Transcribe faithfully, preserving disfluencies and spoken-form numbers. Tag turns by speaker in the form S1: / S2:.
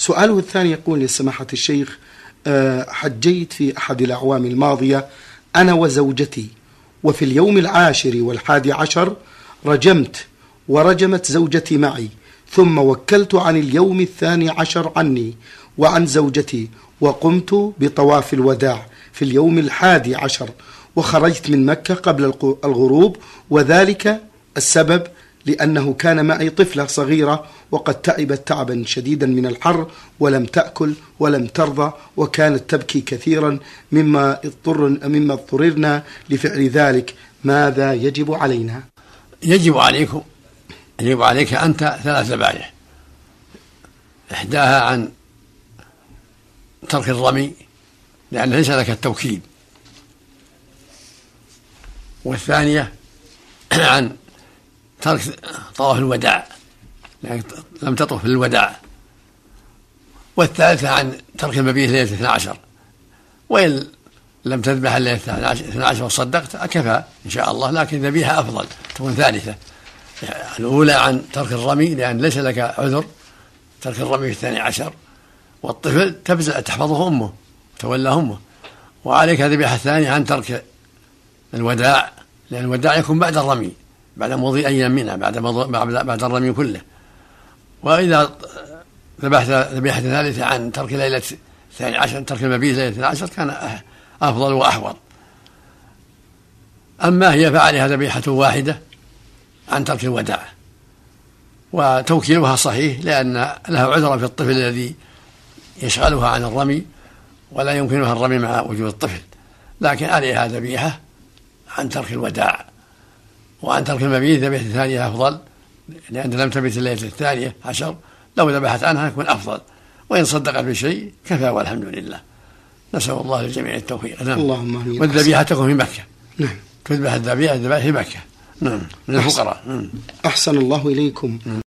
S1: سؤاله الثاني يقول: لسماحة الشيخ، حجيت في أحد الأعوام الماضية أنا وزوجتي، وفي اليوم العاشر والحادي عشر رجمت ورجمت زوجتي معي، ثم وكلت عن اليوم الثاني عشر عني وعن زوجتي، وقمت بطواف الوداع في اليوم الحادي عشر، وخرجت من مكة قبل الغروب، وذلك السبب لأنه كان معي طفلة صغيرة وقد تعبت تعبا شديدا من الحر ولم تأكل ولم ترضى، وكانت تبكي كثيرا مما اضطر مما اضطررنا لفعل ذلك. ماذا يجب علينا؟
S2: يجب عليكم يجب عليك أنت ثلاث ذبائح: إحداها عن ترك الرمي لأن ليس لك التوكيد، والثانية عن ترك طواف الوداع لأنك لم تطف في الوداع، والثالثة عن ترك المبيت ليلة اثنى عشر. وإن لم تذبح ليلة اثنى عشر وصدقت أكفى إن شاء الله، لكن ذبيحة أفضل تكون ثالثة. الأولى عن ترك الرمي لأن ليس لك عذر ترك الرمي في الثاني عشر، والطفل تبزع تحفظه أمه تولى أمه. وعليك ذبيحة الثانية عن ترك الوداع لأن الوداع يكون بعد الرمي، بعد مضي أيام منها، بعد بعد الرمي كله. وإذا ذبحت ذبيحة ثالثة عن ترك ليلة الثاني عشر، ترك المبيت ليلة الثاني عشر، كان أفضل وأحوط. أما هي فعلها ذبيحة واحدة عن ترك الوداع، وتوكيلها صحيح لأن لها عذرا في الطفل الذي يشغلها عن الرمي ولا يمكنها الرمي مع وجود الطفل، لكن عليها ذبيحة عن ترك الوداع. وعن ترك المبيت ذبيحة الثانية أفضل لأن لم تبت الليلة الثانية عشر، لو ذبحت عنها يكون أفضل، وإن صدقت بشيء كفى والحمد لله. نسأل الله للجميع التوفيق. نعم.
S1: اللهم آمين.
S2: والذبيحة تكون في مكة.
S1: نعم.
S2: تذبح الذبيحة الذبائح في مكة. نعم. من الفقراء.
S1: أحسن الله إليكم.